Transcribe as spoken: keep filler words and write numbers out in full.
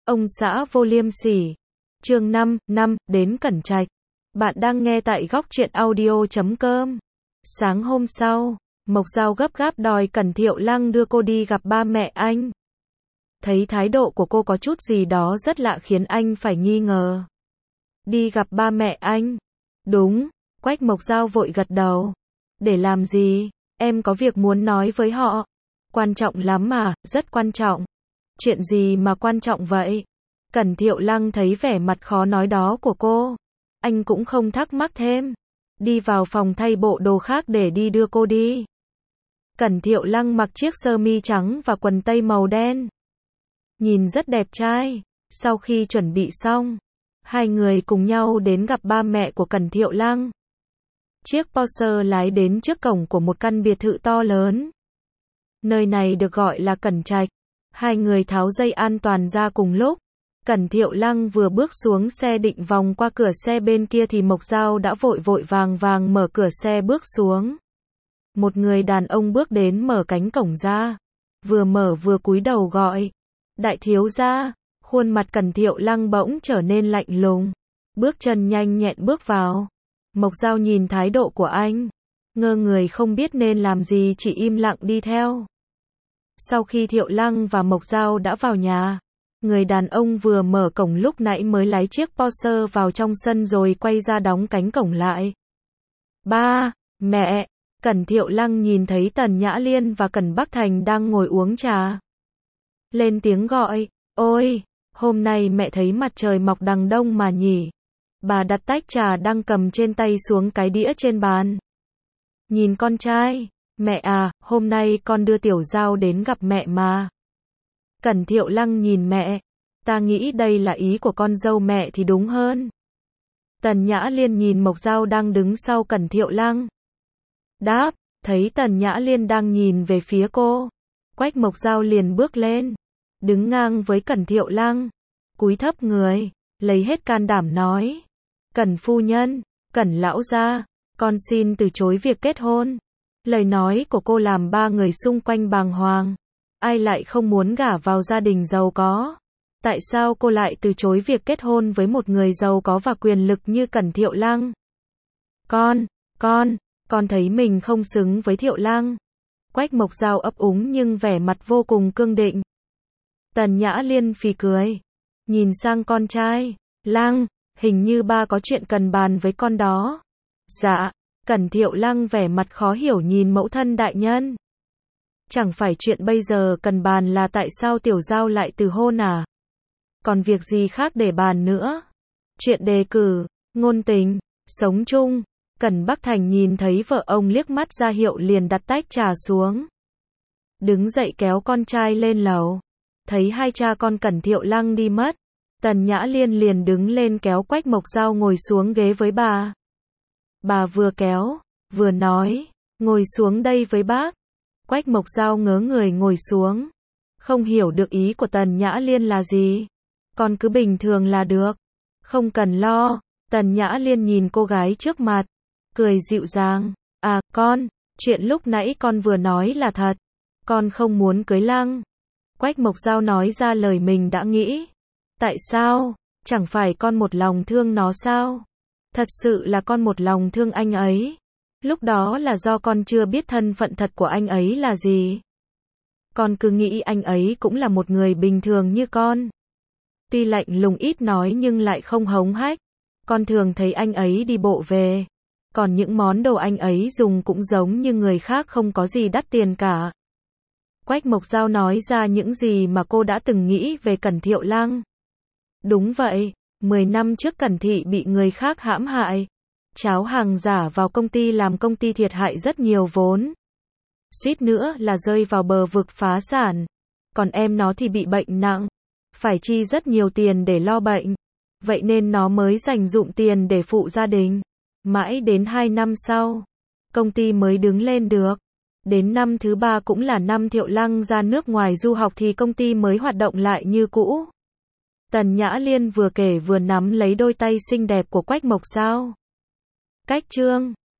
Ông xã vô liêm sỉ. Chương năm, năm, đến Cẩn Trạch. Bạn đang nghe tại góc truyện audio chấm com. Sáng hôm sau, Mộc Dao gấp gáp đòi Cẩn Thiệu Lăng đưa cô đi gặp ba mẹ anh. Thấy thái độ của cô có chút gì đó rất lạ khiến anh phải nghi ngờ. Đi gặp ba mẹ anh? Đúng, Quách Mộc Dao vội gật đầu. Để làm gì? Em có việc muốn nói với họ. Quan trọng lắm mà, rất quan trọng. Chuyện gì mà quan trọng vậy? Cẩn Thiệu Lăng thấy vẻ mặt khó nói đó của cô. Anh cũng không thắc mắc thêm. Đi vào phòng thay bộ đồ khác để đi đưa cô đi. Cẩn Thiệu Lăng mặc chiếc sơ mi trắng và quần tây màu đen. Nhìn rất đẹp trai. Sau khi chuẩn bị xong, hai người cùng nhau đến gặp ba mẹ của Cẩn Thiệu Lăng. Chiếc Porsche lái đến trước cổng của một căn biệt thự to lớn. Nơi này được gọi là Cẩn Trạch. Hai người tháo dây an toàn ra cùng lúc. Cẩn Thiệu Lăng vừa bước xuống xe định vòng qua cửa xe bên kia thì Mộc Dao đã vội vội vàng vàng mở cửa xe bước xuống. Một người đàn ông bước đến mở cánh cổng ra. Vừa mở vừa cúi đầu gọi. Đại thiếu gia. Khuôn mặt Cẩn Thiệu Lăng bỗng trở nên lạnh lùng. Bước chân nhanh nhẹn bước vào. Mộc Dao nhìn thái độ của anh. Ngơ người không biết nên làm gì, chỉ im lặng đi theo. Sau khi Thiệu Lăng và Mộc Dao đã vào nhà, người đàn ông vừa mở cổng lúc nãy mới lái chiếc Porsche vào trong sân rồi quay ra đóng cánh cổng lại. Ba, mẹ, Cẩn Thiệu Lăng nhìn thấy Tần Nhã Liên và Cẩn Bắc Thành đang ngồi uống trà. Lên tiếng gọi, ôi, hôm nay mẹ thấy mặt trời mọc đằng đông mà nhỉ. Bà đặt tách trà đang cầm trên tay xuống cái đĩa trên bàn. Nhìn con trai. Mẹ à, hôm nay con đưa Tiểu Dao đến gặp mẹ mà. Cẩn Thiệu Lăng nhìn mẹ. Ta nghĩ đây là ý của con dâu mẹ thì đúng hơn. Tần Nhã Liên nhìn Mộc Dao đang đứng sau Cẩn Thiệu Lăng. Đáp, thấy Tần Nhã Liên đang nhìn về phía cô. Quách Mộc Dao liền bước lên. Đứng ngang với Cẩn Thiệu Lăng. Cúi thấp người. Lấy hết can đảm nói. Cẩn phu nhân, Cẩn lão gia, con xin từ chối việc kết hôn. Lời nói của cô làm ba người xung quanh bàng hoàng. Ai lại không muốn gả vào gia đình giàu có? Tại sao cô lại từ chối việc kết hôn với một người giàu có và quyền lực như Cẩn Thiệu Lăng? Con, con, con thấy mình không xứng với Thiệu Lăng. Quách Mộc Dao ấp úng nhưng vẻ mặt vô cùng cương định. Tần Nhã Liên phì cười. Nhìn sang con trai. Lăng, hình như ba có chuyện cần bàn với con đó. Dạ. Cẩn Thiệu Lăng vẻ mặt khó hiểu nhìn mẫu thân đại nhân. Chẳng phải chuyện bây giờ cần bàn là tại sao Tiểu Dao lại từ hôn à? Còn việc gì khác để bàn nữa? Chuyện đề cử, ngôn tình, sống chung. Cẩn Bắc Thành nhìn thấy vợ ông liếc mắt ra hiệu liền đặt tách trà xuống. Đứng dậy kéo con trai lên lầu. Thấy hai cha con Cẩn Thiệu Lăng đi mất. Tần Nhã Liên liền đứng lên kéo Quách Mộc Dao ngồi xuống ghế với bà. Bà vừa kéo, vừa nói, ngồi xuống đây với bác. Quách Mộc Dao ngớ người ngồi xuống. Không hiểu được ý của Tần Nhã Liên là gì. Con cứ bình thường là được. Không cần lo. Tần Nhã Liên nhìn cô gái trước mặt. Cười dịu dàng. À, con, chuyện lúc nãy con vừa nói là thật. Con không muốn cưới Lăng. Quách Mộc Dao nói ra lời mình đã nghĩ. Tại sao? Chẳng phải con một lòng thương nó sao? Thật sự là con một lòng thương anh ấy. Lúc đó là do con chưa biết thân phận thật của anh ấy là gì. Con cứ nghĩ anh ấy cũng là một người bình thường như con. Tuy lạnh lùng ít nói nhưng lại không hống hách. Con thường thấy anh ấy đi bộ về. Còn những món đồ anh ấy dùng cũng giống như người khác, không có gì đắt tiền cả. Quách Mộc Dao nói ra những gì mà cô đã từng nghĩ về Cẩn Thiệu Lăng. Đúng vậy. Mười năm trước Cẩn Thị bị người khác hãm hại. Cháo hàng giả vào công ty làm công ty thiệt hại rất nhiều vốn. Suýt nữa là rơi vào bờ vực phá sản. Còn em nó thì bị bệnh nặng. Phải chi rất nhiều tiền để lo bệnh. Vậy nên nó mới dành dụm tiền để phụ gia đình. Mãi đến hai năm sau, công ty mới đứng lên được. Đến năm thứ ba cũng là năm Thiệu Lăng ra nước ngoài du học thì công ty mới hoạt động lại như cũ. Tần Nhã Liên vừa kể vừa nắm lấy đôi tay xinh đẹp của Quách Mộc Dao. Cách chương